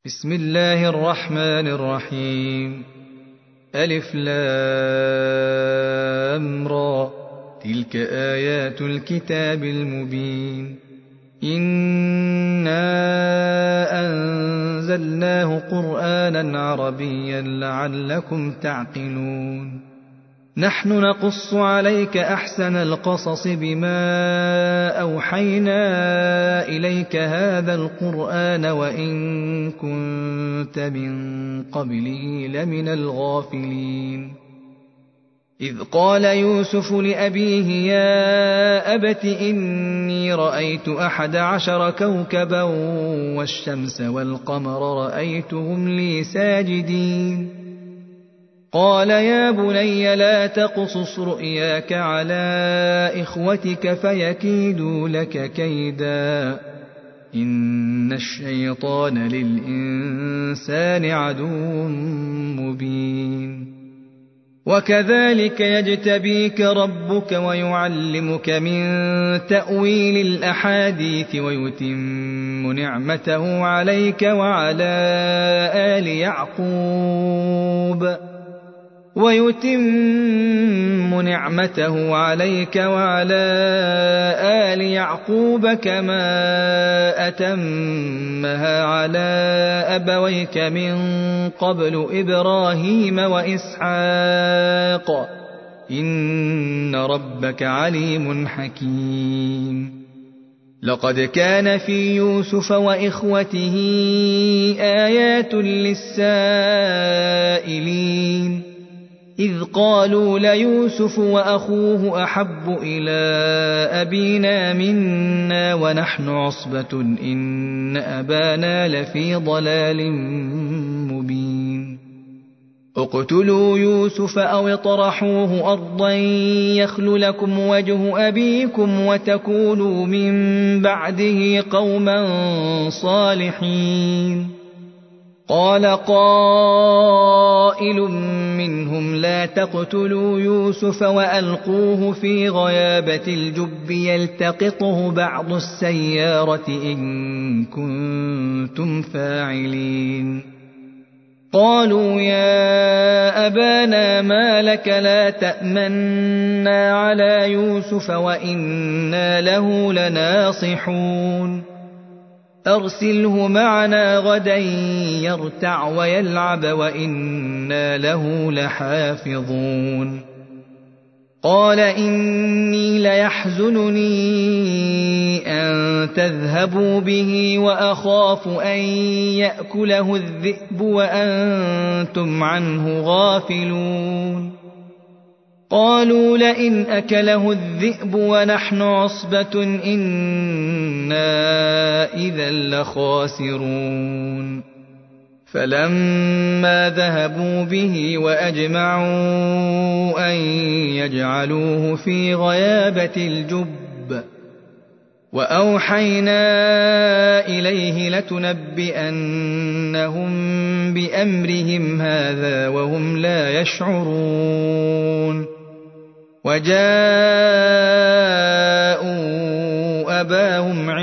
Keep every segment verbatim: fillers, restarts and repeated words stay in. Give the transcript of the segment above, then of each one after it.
بسم الله الرحمن الرحيم. ألف لام را، تلك آيات الكتاب المبين. إنا أنزلناه قرآنا عربيا لعلكم تعقلون. نحن نقص عليك أحسن القصص بما أوحينا إليك هذا القرآن وإن كنت من قبله لمن الغافلين. إذ قال يوسف لأبيه يا أبت إني رأيت أحد عشر كوكبا والشمس والقمر رأيتهم لي ساجدين. قال يا بني لا تقصص رؤياك على إخوتك فيكيدوا لك كيدا إن الشيطان للإنسان عدو مبين. وكذلك يجتبيك ربك ويعلمك من تأويل الأحاديث ويتم نعمته عليك وعلى آل يعقوب ويتم نعمته عليك وعلى آل يعقوب كما أتمها على أبويك من قبل إبراهيم وإسحاق إن ربك عليم حكيم. لقد كان في يوسف وإخوته آيات للسائلين إذ قالوا ليوسف وأخوه أحب إلى أبينا منا ونحن عصبة إن أبانا لفي ضلال مبين. اقتلوا يوسف أو اطرحوه أرضا يخل لكم وجه أبيكم وتكونوا من بعده قوما صالحين. قال قائل منهم لا تقتلوا يوسف وألقوه في غيابة الجب يلتقطه بعض السيارة إن كنتم فاعلين. قالوا يا أبانا ما لك لا تأمنا على يوسف وإنا له لناصحون. أرسله معنا غدا يرتع ويلعب وإنا له لحافظون. قال إني ليحزنني أن تذهبوا به وأخاف أن يأكله الذئب وأنتم عنه غافلون. قالوا لئن أكله الذئب ونحن عصبة إنا إذا لخاسرون. فلما ذهبوا به وأجمعوا أن يجعلوه في غيابة الجب وأوحينا إليه لتنبئنهم بأمرهم هذا وهم لا يشعرون. وجاءوا أباهم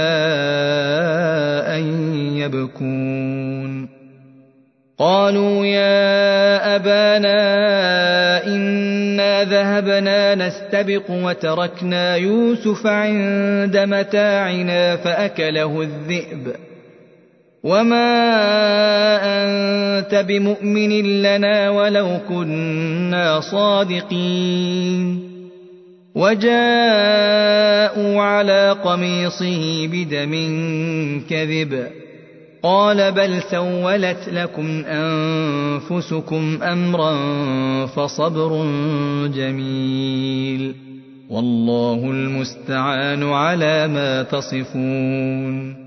عشاء يبكون. قالوا يا أبانا إنا ذهبنا نستبق وتركنا يوسف عند متاعنا فأكله الذئب وما أنت بمؤمن لنا ولو كنا صادقين. وجاءوا على قميصه بدم كذب قال بل سولت لكم أنفسكم أمرا فصبر جميل والله المستعان على ما تصفون.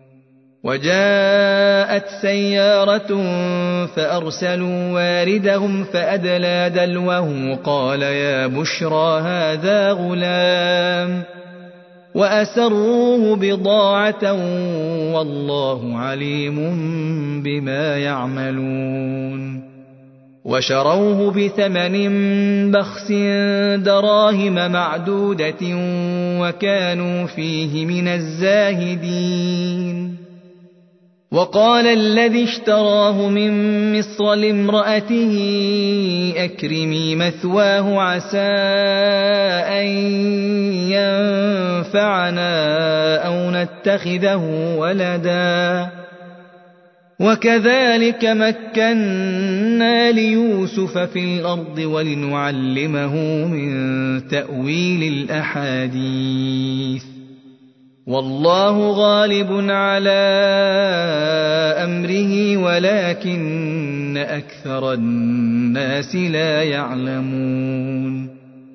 وجاءت سيارة فأرسلوا واردهم فأدلى دلوه قال يا بشرى هذا غلام وأسروه بضاعة والله عليم بما يعملون. وشروه بثمن بخس دراهم معدودة وكانوا فيه من الزاهدين. وقال الذي اشتراه من مصر لامرأته أكرمي مثواه عسى أن ينفعنا أو نتخذه ولدا وكذلك مكنا ليوسف في الأرض ولنعلمه من تأويل الأحاديث والله غالب على أمره ولكن أكثر الناس لا يعلمون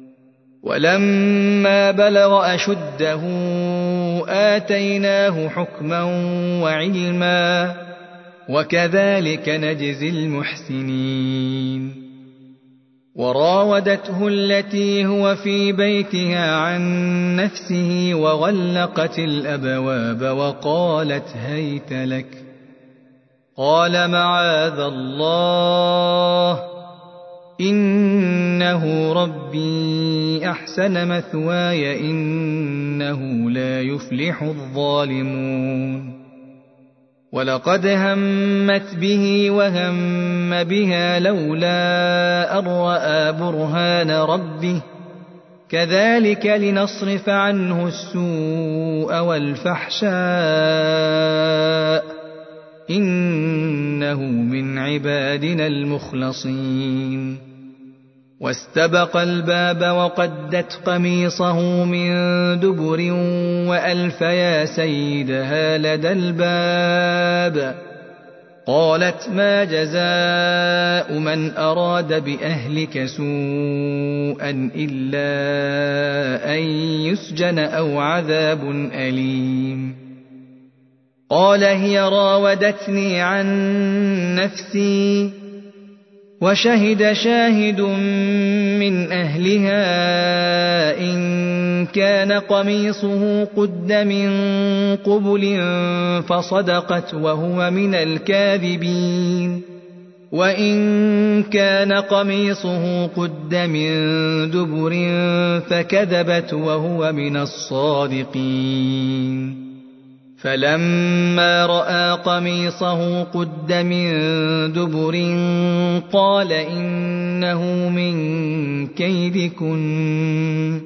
ولما بلغ أشده آتيناه حكما وعلما وكذلك نجزي المحسنين وراودته التي هو في بيتها عن نفسه وغلقت الأبواب وقالت هيت لك قال معاذ الله إنه ربي أحسن مثواي إنه لا يفلح الظالمون ولقد همت به وهم بها لولا أن رأى برهان ربه كذلك لنصرف عنه السوء والفحشاء إنه من عبادنا المخلصين واستبق الباب وقدت قميصه من دبر وألف يا سيدها لدى الباب قالت ما جزاء من أراد بأهلك سوءا إلا أن يسجن أو عذاب أليم قال هي راودتني عن نفسي وشهد شاهد من أهلها إن كان قميصه قد من قبل فصدقت وهو من الكاذبين وإن كان قميصه قد من دبر فكذبت وهو من الصادقين فلما رأى قميصه قد من دبر قال إنه من كيدكن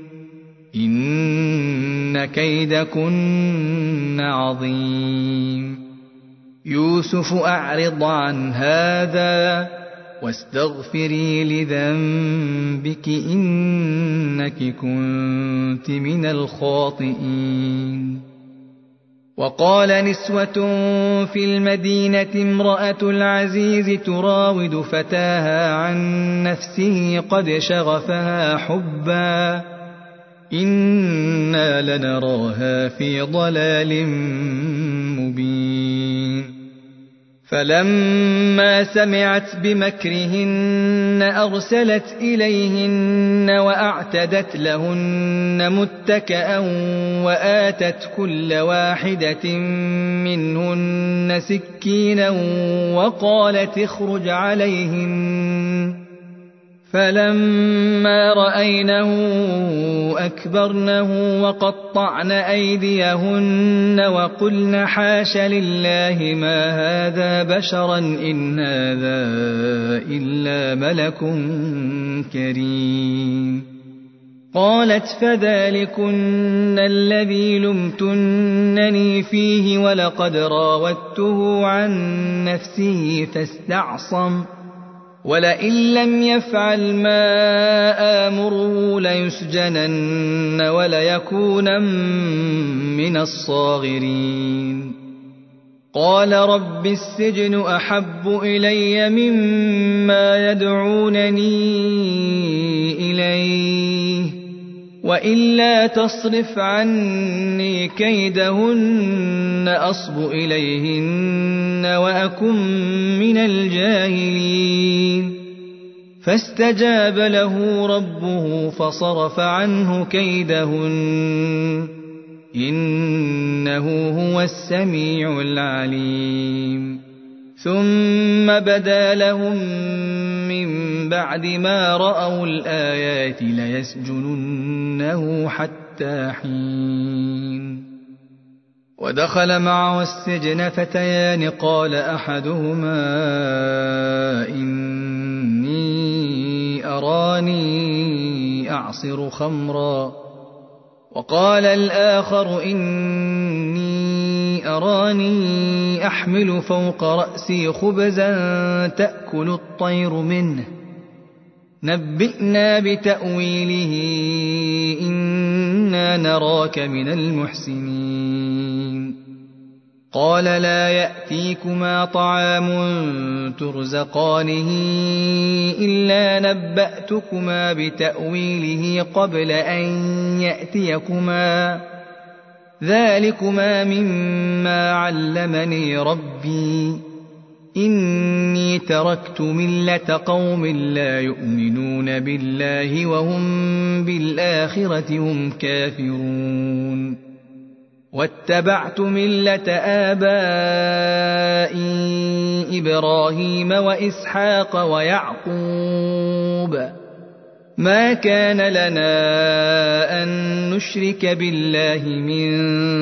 إن كيدكن عظيم يوسف أعرض عن هذا واستغفري لذنبك إنك كنت من الخاطئين وقال نسوة في المدينة امرأة العزيز تراود فتاها عن نفسه قد شغفها حبا إنا لنراها في ضلال مبين فلما سمعت بمكرهن أرسلت إليهن وأعتدت لهن متكئا وآتت كل واحدة منهن سكينا وقالت اخرج عليهن فلما رأينه أكبرنه وقطعن أيديهن وقلن حاش لله ما هذا بشرا إن هذا إلا ملك كريم قالت فذلكن الذي لمتنني فيه ولقد راودته عن نفسه فاستعصم ولئن لم يفعل ما آمره ليسجنن وليكونن من الصاغرين قال رب السجن أحب إلي مما يدعونني إليه وإلا تصرف عني كيدهن أصب إليهن وأكن من الجاهلين فاستجاب له ربه فصرف عنه كيدهن إنه هو السميع العليم ثم بدا لهم من بعد ما رأوا الآيات ليسجننه حتى حين ودخل معه السجن فتيان قال أحدهما إني أراني أعصر خمرا وقال الآخر إني أراني أحمل فوق رأسي خبزا تأكل الطير منه نبئنا بتأويله إنا نراك من المحسنين قال لا يأتيكما طعام ترزقانه إلا نبأتكما بتأويله قبل أن يأتيكما ذلكما مما علمني ربي إني تركت ملة قوم لا يؤمنون بالله وهم بالآخرة هم كافرون واتبعت ملة آبائي إبراهيم وإسحاق ويعقوب ما كان لنا أن نشرك بالله من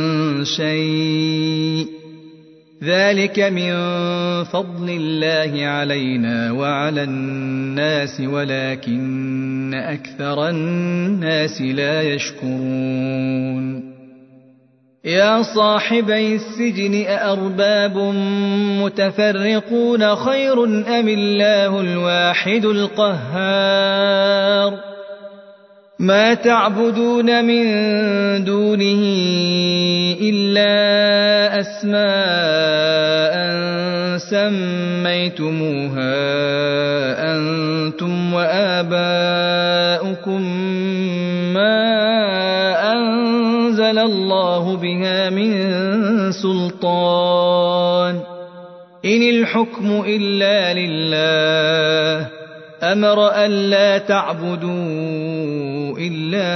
شيء ذلك من فضل الله علينا وعلى الناس ولكن أكثر الناس لا يشكرون يا صاحبي السجن أأرباب متفرقون خير أم الله الواحد القهار ما تعبدون من دونه إلا أسماء سميتموها أنتم وآباؤكم ما أنزل الله بها من سلطان إن الحكم إلا لله أمر ألا تعبدوا إلا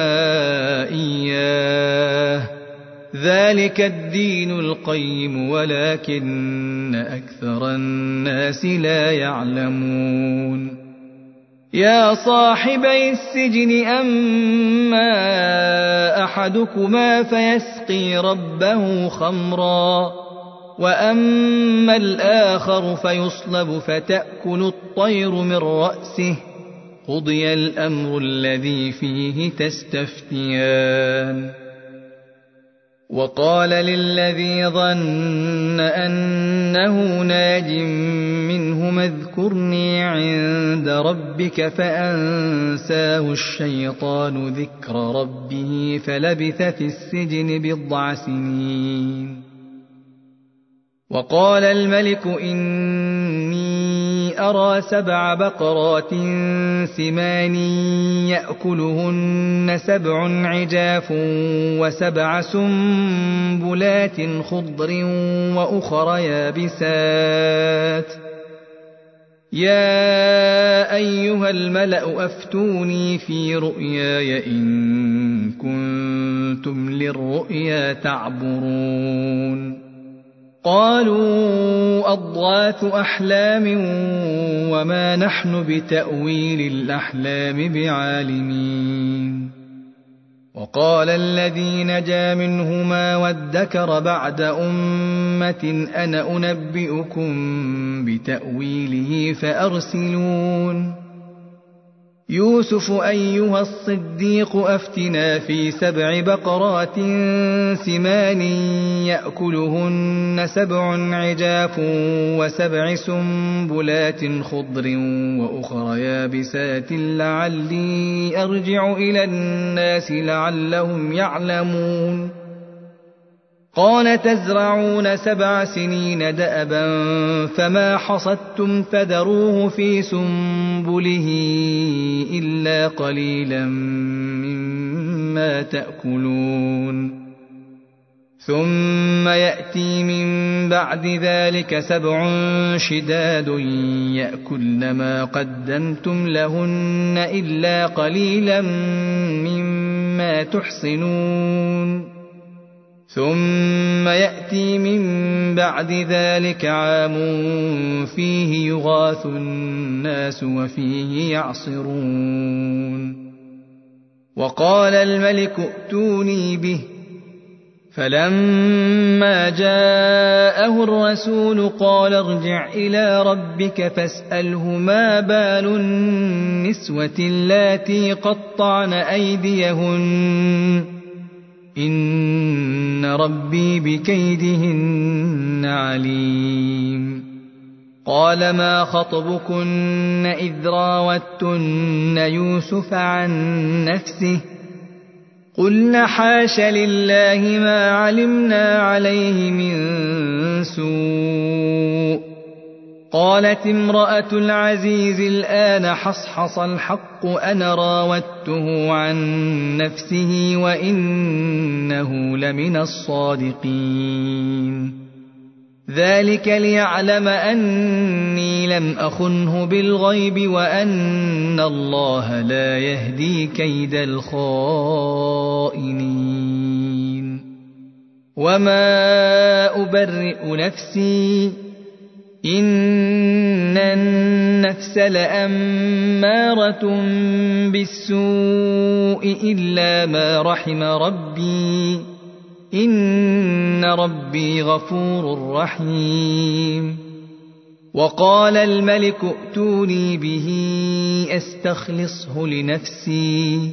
إياه ذلك الدين القيم ولكن أكثر الناس لا يعلمون يا صاحبي السجن أما أحدكما فيسقي ربه خمرا وأما الآخر فيصلب فتأكل الطير من رأسه قضي الأمر الذي فيه تستفتيان وقال للذي ظن أنه ناج منهما اذكرني عند ربك فأنساه الشيطان ذكر ربه فلبث في السجن بضع سنين وقال الملك إني أرى سبع بقرات سمان يأكلهن سبع عجاف وسبع سنبلات خضر وأخر يابسات يا أيها الملأ أفتوني في رؤياي إن كنتم للرؤيا تعبرون قالوا أضغاث أحلام وما نحن بتأويل الأحلام بعالمين وقال الذي نجا منهما وادكر بعد أمة أنا أنبئكم بتأويله فأرسلون يوسف أيها الصديق أفتنا في سبع بقرات سمان يأكلهن سبع عجاف وسبع سنبلات خضر وأخر يابسات لعلي أرجع إلى الناس لعلهم يعلمون قال تزرعون سبع سنين دأبا فما حصدتم فذروه في سنبله إلا قليلا مما تأكلون ثم يأتي من بعد ذلك سبع شداد يأكلن ما قدمتم لهن إلا قليلا مما تحصنون ثم يأتي من بعد ذلك عام فيه يغاث الناس وفيه يعصرون وقال الملك ائتوني به فلما جاءه الرسول قال ارجع إلى ربك فاسأله ما بال النسوة اللاتي قطعن أيديهن إن ربي بكيدهن عليم. قال ما خطبكن إذ راوتن يوسف عن نفسه قلنا حاش لله ما علمنا عليه من سوء. قالت امرأة العزيز الآن حصحص الحق أنا راودته عن نفسه وإنه لمن الصادقين. ذلك ليعلم أني لم أخنه بالغيب وأن الله لا يهدي كيد الخائنين. وما أبرئ نفسي إن النفس لأمارة بالسوء إلا ما رحم ربي إن ربي غفور رحيم. وقال الملك ائتوني به أستخلصه لنفسي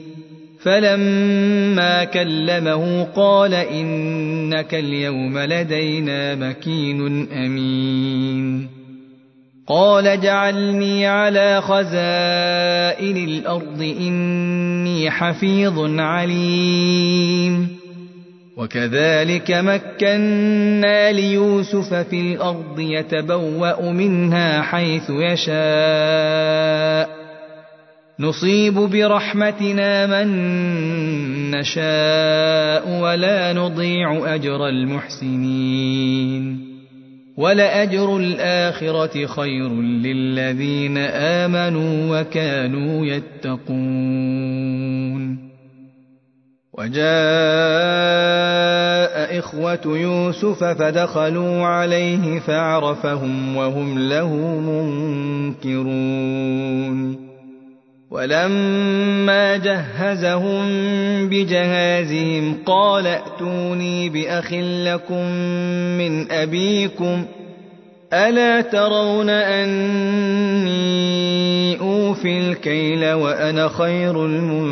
فلما كلمه قال إنك اليوم لدينا مكين أمين. قال اجعلني على خزائن الأرض إني حفيظ عليم. وكذلك مكنا ليوسف في الأرض يتبوأ منها حيث يشاء نصيب برحمتنا من نشاء ولا نضيع أجر المحسنين. ولأجر الآخرة خير للذين آمنوا وكانوا يتقون. وجاء إخوة يوسف فدخلوا عليه فعرفهم وهم له منكرون. ولما جهزهم بجهازهم قال ائتوني بأخ لكم من أبيكم ألا ترون أني أوفي الكيل وأنا خير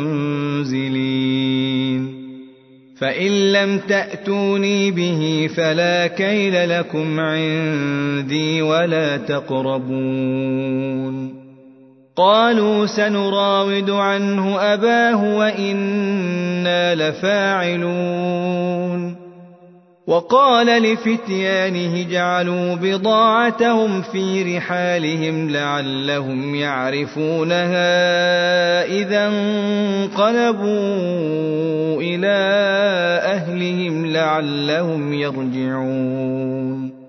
المنزلين. فإن لم تأتوني به فلا كيل لكم عندي ولا تقربون. قالوا سنراود عنه أباه وإنا لفاعلون. وقال لفتيانه اجعلوا بضاعتهم في رحالهم لعلهم يعرفونها إذا انقلبوا إلى أهلهم لعلهم يرجعون.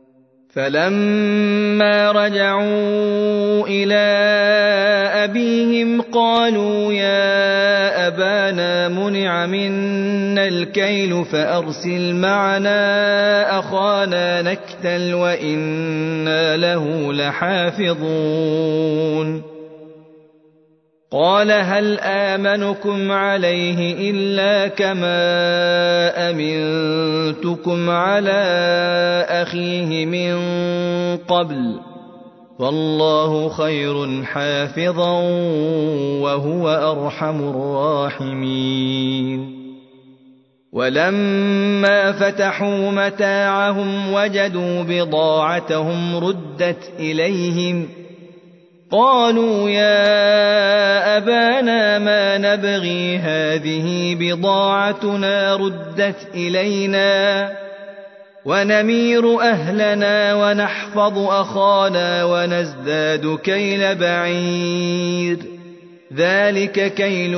فلما رجعوا إلى أبيهم قالوا يا أبانا منع منا الكيل فأرسل معنا أخانا نكتل وإنا له لحافظون. قال هل آمنكم عليه إلا كما أمنتكم على أخيه من قبل والله خير حافظا وهو أرحم الراحمين. ولما فتحوا متاعهم وجدوا بضاعتهم ردت إليهم قالوا يا أبانا ما نبغي هذه بضاعتنا ردت إلينا ونمير أهلنا ونحفظ أخانا ونزداد كيل بعير ذلك كيل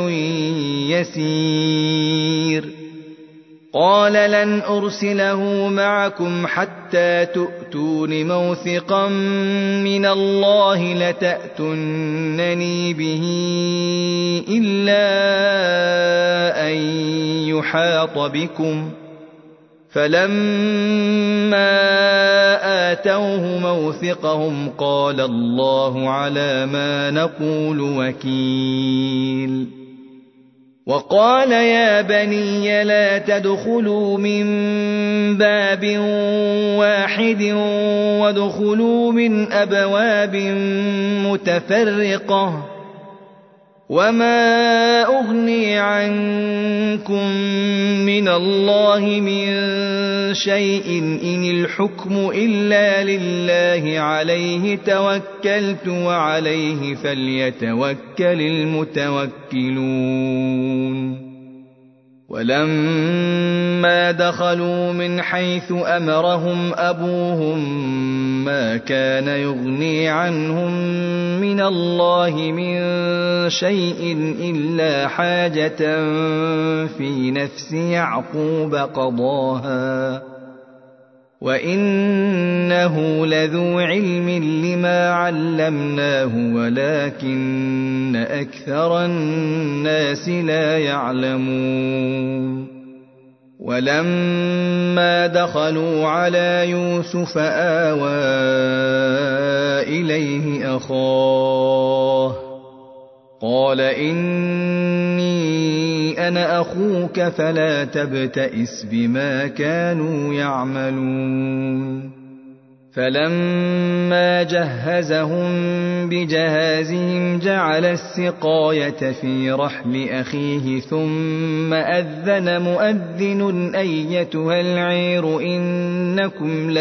يسير. قال لن أرسله معكم حتى تؤتون موثقا من الله لتأتونني به إلا أن يحاط بكم. فلما آتوه موثقهم قال الله على ما نقول وكيل. وقال يا بني لا تدخلوا من باب واحد وادخلوا من أبواب متفرقة وما أغني عنكم من الله من شيء إن الحكم إلا لله عليه توكلت وعليه فليتوكل المتوكلون ولما دخلوا من حيث أمرهم أبوهم ما كان يغني عنهم من الله من شيء إلا حاجة في نفس يعقوب قضاها وإنه لذو علم لما علمناه ولكن أكثر الناس لا يعلمون ولما دخلوا على يوسف آوى إليه أخاه قال إني أنا أخوك فلا تبتئس بما كانوا يعملون فلما جهزهم بجهازهم جعل السقاية في رحل أخيه ثم أذن مؤذن أيتها العير إنكم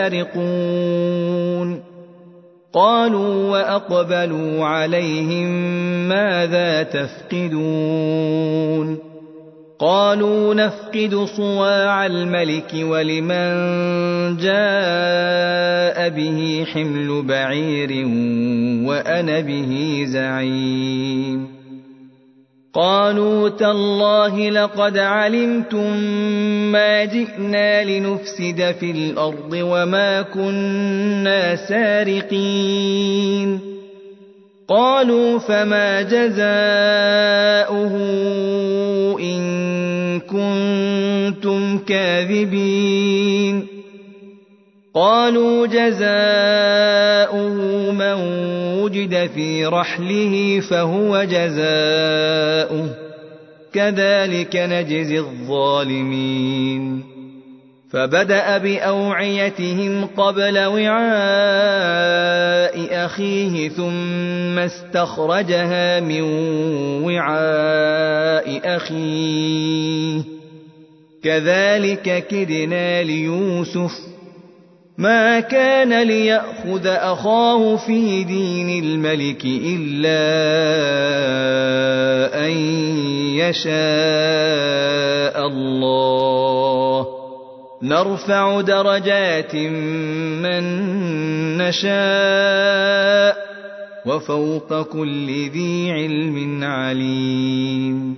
لسارقون قالوا وأقبلوا عليهم ماذا تفقدون قالوا نفقد صواع الملك ولمن جاء به حمل بعير وأنا به زعيم قالوا تالله لقد علمتم ما جئنا لنفسد في الأرض وما كنا سارقين قالوا فما جزاؤه إن كنتم كاذبين قالوا جزاؤه من وجد في رحله فهو جزاؤه كذلك نجزي الظالمين فبدأ بأوعيتهم قبل وعاء أخيه ثم استخرجها من وعاء أخيه كذلك كدنا ليوسف ما كان ليأخذ أخاه في دين الملك إلا أن يشاء الله نرفع درجات من نشاء وفوق كل ذي علم عليم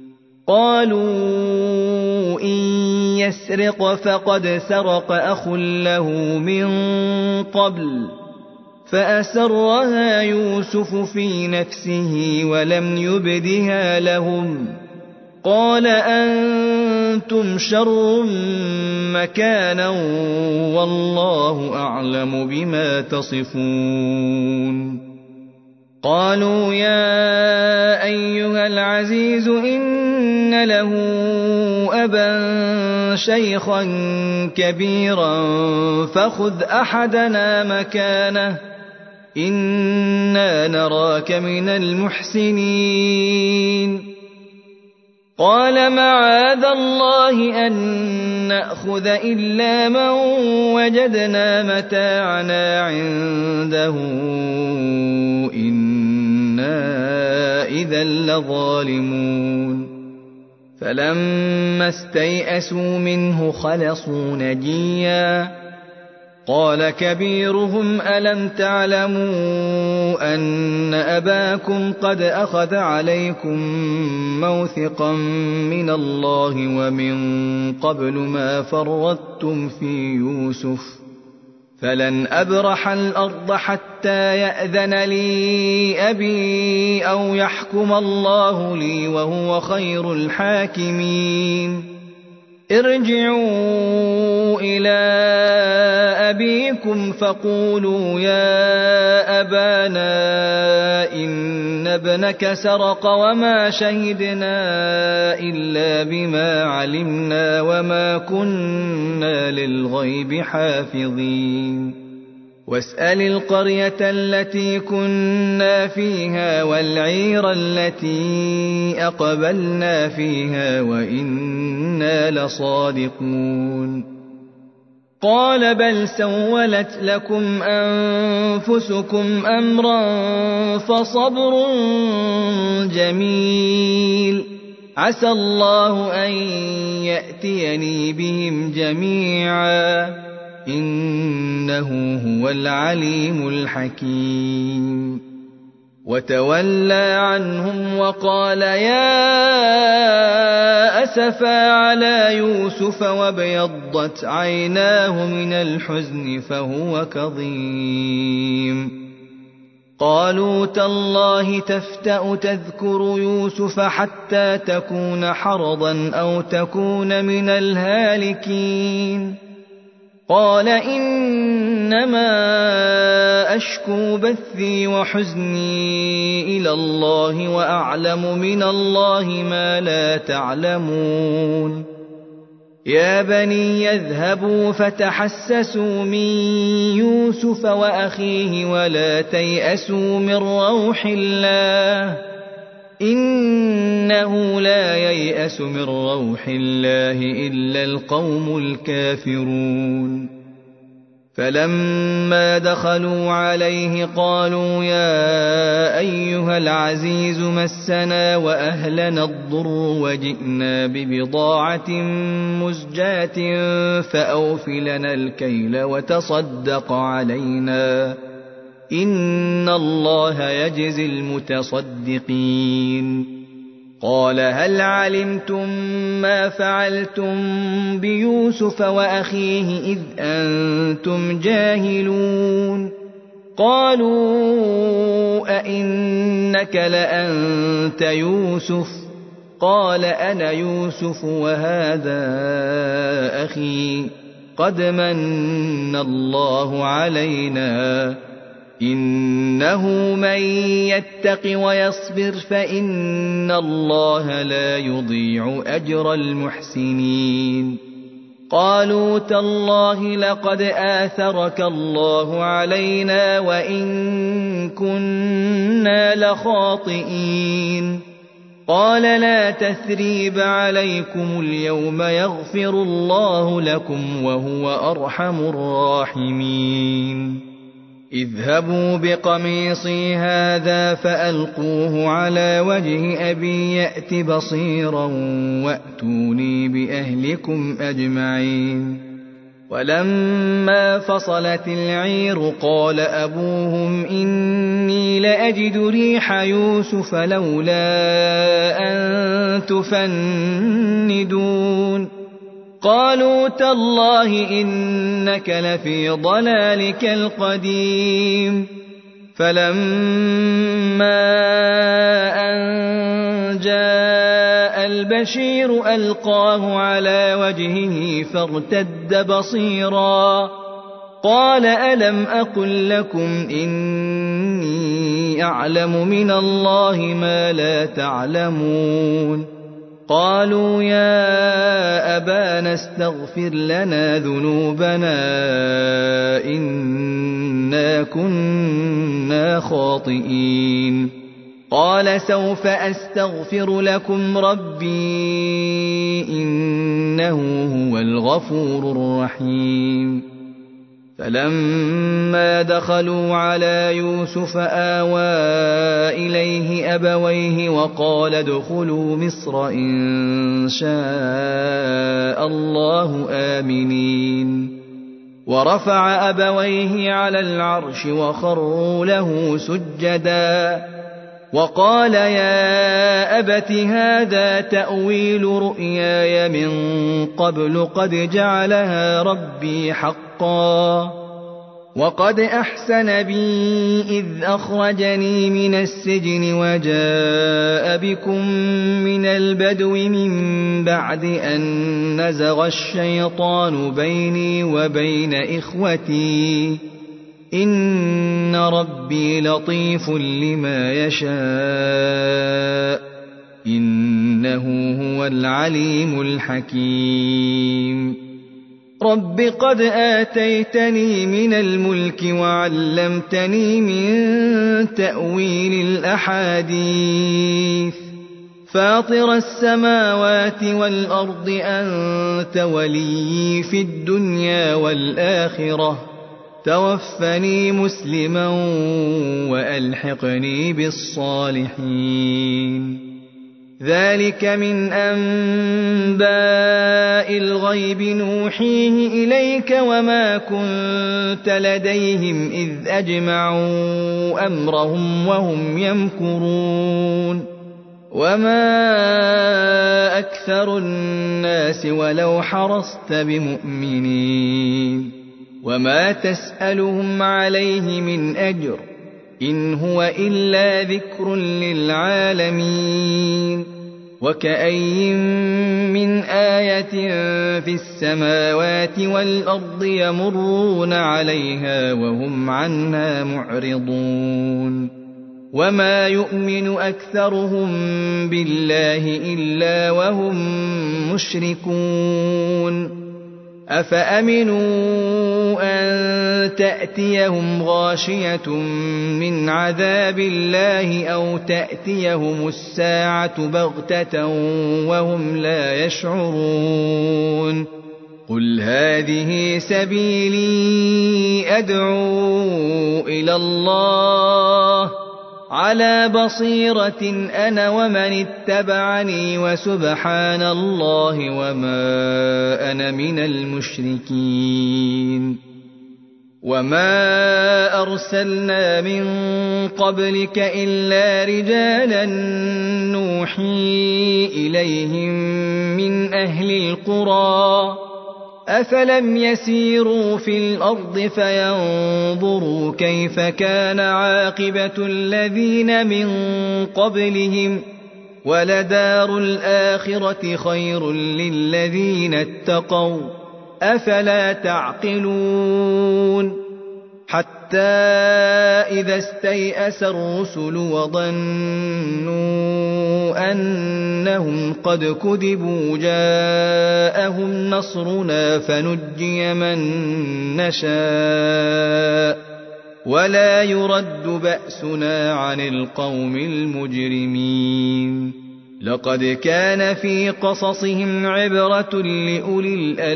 قالوا إن يسرق فقد سرق أخ له من قبل فأسرها يوسف في نفسه ولم يبدها لهم قال أنتم شر مكانا والله أعلم بما تصفون قالوا يا أيها العزيز إن له أبا شيخا كبيرا فخذ أحدنا مكانه إنا نراك من المحسنين قال معاذ الله أن نأخذ إلا من وجدنا متاعنا عنده إنا إذا لظالمون فلما استيئسوا منه خلصوا نجيا قال كبيرهم ألم تعلموا أن أباكم قد أخذ عليكم موثقا من الله ومن قبل ما فرطتم في يوسف فلن أبرح الأرض حتى يأذن لي أبي أو يحكم الله لي وهو خير الحاكمين ارجعوا إلى أبيكم فقولوا يا أبانا إن ابنك سرق وما شهدنا إلا بما علمنا وما كنا للغيب حافظين واسأل القرية التي كنا فيها والعير التي أقبلنا فيها وإنا لصادقون قال بل سولت لكم أنفسكم أمرا فصبر جميل عسى الله أن يأتيني بهم جميعا إنه هو العليم الحكيم وتولى عنهم وقال يا أسفا على يوسف وابيضت عيناه من الحزن فهو كظيم قالوا تالله تفتأ تذكر يوسف حتى تكون حرضا أو تكون من الهالكين قال إنما أشكو بثي وحزني إلى الله وأعلم من الله ما لا تعلمون يا بني يذهبوا فتحسسوا من يوسف وأخيه ولا تيأسوا من روح الله إنه لا ييأس من روح الله إلا القوم الكافرون فلما دخلوا عليه قالوا يا أيها العزيز مسنا وأهلنا الضر وجئنا ببضاعة مزجاة فأوف لنا الكيل وتصدق علينا إن الله يجزي المتصدقين قال هل علمتم ما فعلتم بيوسف وأخيه إذ أنتم جاهلون قالوا أئنك لأنت يوسف قال أنا يوسف وهذا أخي قد من الله علينا إنه من يتق ويصبر فإن الله لا يضيع أجر المحسنين قالوا تالله لقد آثرك الله علينا وإن كنا لخاطئين قال لا تثريب عليكم اليوم يغفر الله لكم وهو أرحم الراحمين اذهبوا بقميصي هذا فألقوه على وجه أبي يأت بصيرا وأتوني بأهلكم أجمعين ولما فصلت العير قال أبوهم إني لأجد ريح يوسف لولا أن تفندون قالوا تالله إنك لفي ضلالك القديم فلما أن جاء البشير ألقاه على وجهه فارتد بصيرا قال ألم أقل لكم إني أعلم من الله ما لا تعلمون قالوا يا أبانا استغفر لنا ذنوبنا إنا كنا خاطئين قال سوف أستغفر لكم ربي إنه هو الغفور الرحيم فلما دخلوا على يوسف آوى إليه أبويه وقال ادخلوا مصر إن شاء الله آمنين ورفع أبويه على العرش وخروا له سجدا وقال يا أبت هذا تأويل رؤياي من قبل قد جعلها ربي حقا وقد أحسن بي إذ أخرجني من السجن وجاء بكم من البدو من بعد أن نزغ الشيطان بيني وبين إخوتي إن ربي لطيف لما يشاء إنه هو العليم الحكيم رب قد آتيتني من الملك وعلمتني من تأويل الأحاديث فاطر السماوات والأرض أنت وليي في الدنيا والآخرة توفني مسلما وألحقني بالصالحين ذلك من أنباء الغيب نوحيه إليك وما كنت لديهم إذ أجمعوا أمرهم وهم يمكرون وما أكثر الناس ولو حرصت بمؤمنين وما تسألهم عليه من أجر إن هو إلا ذكر للعالمين وكأي من آية في السماوات والأرض يمرون عليها وهم عنها معرضون وما يؤمن أكثرهم بالله إلا وهم مشركون أفأمنوا أن تأتيهم غاشية من عذاب الله أو تأتيهم الساعة بغتة وهم لا يشعرون قل هذه سبيلي أدعو إلى الله على بصيرة أنا ومن اتبعني وسبحان الله وما أنا من المشركين وما أرسلنا من قبلك إلا رجالا نوحي إليهم من أهل القرى أفلم يسيروا في الأرض فينظروا كيف كان عاقبة الذين من قبلهم ولدار الآخرة خير للذين اتقوا أفلا تعقلون حتى إذا استيأس الرسل وظنوا أنهم قد كذبوا جاءهم نصرنا فنجي من نشاء ولا يرد بأسنا عن القوم المجرمين لقد كان في قصصهم عبرة لأولي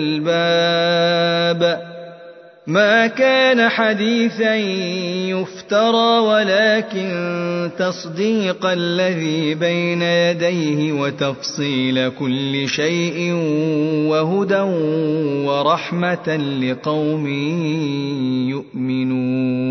الألباب ما كان حديثا يفترى ولكن تصديق الذي بين يديه وتفصيل كل شيء وهدى ورحمة لقوم يؤمنون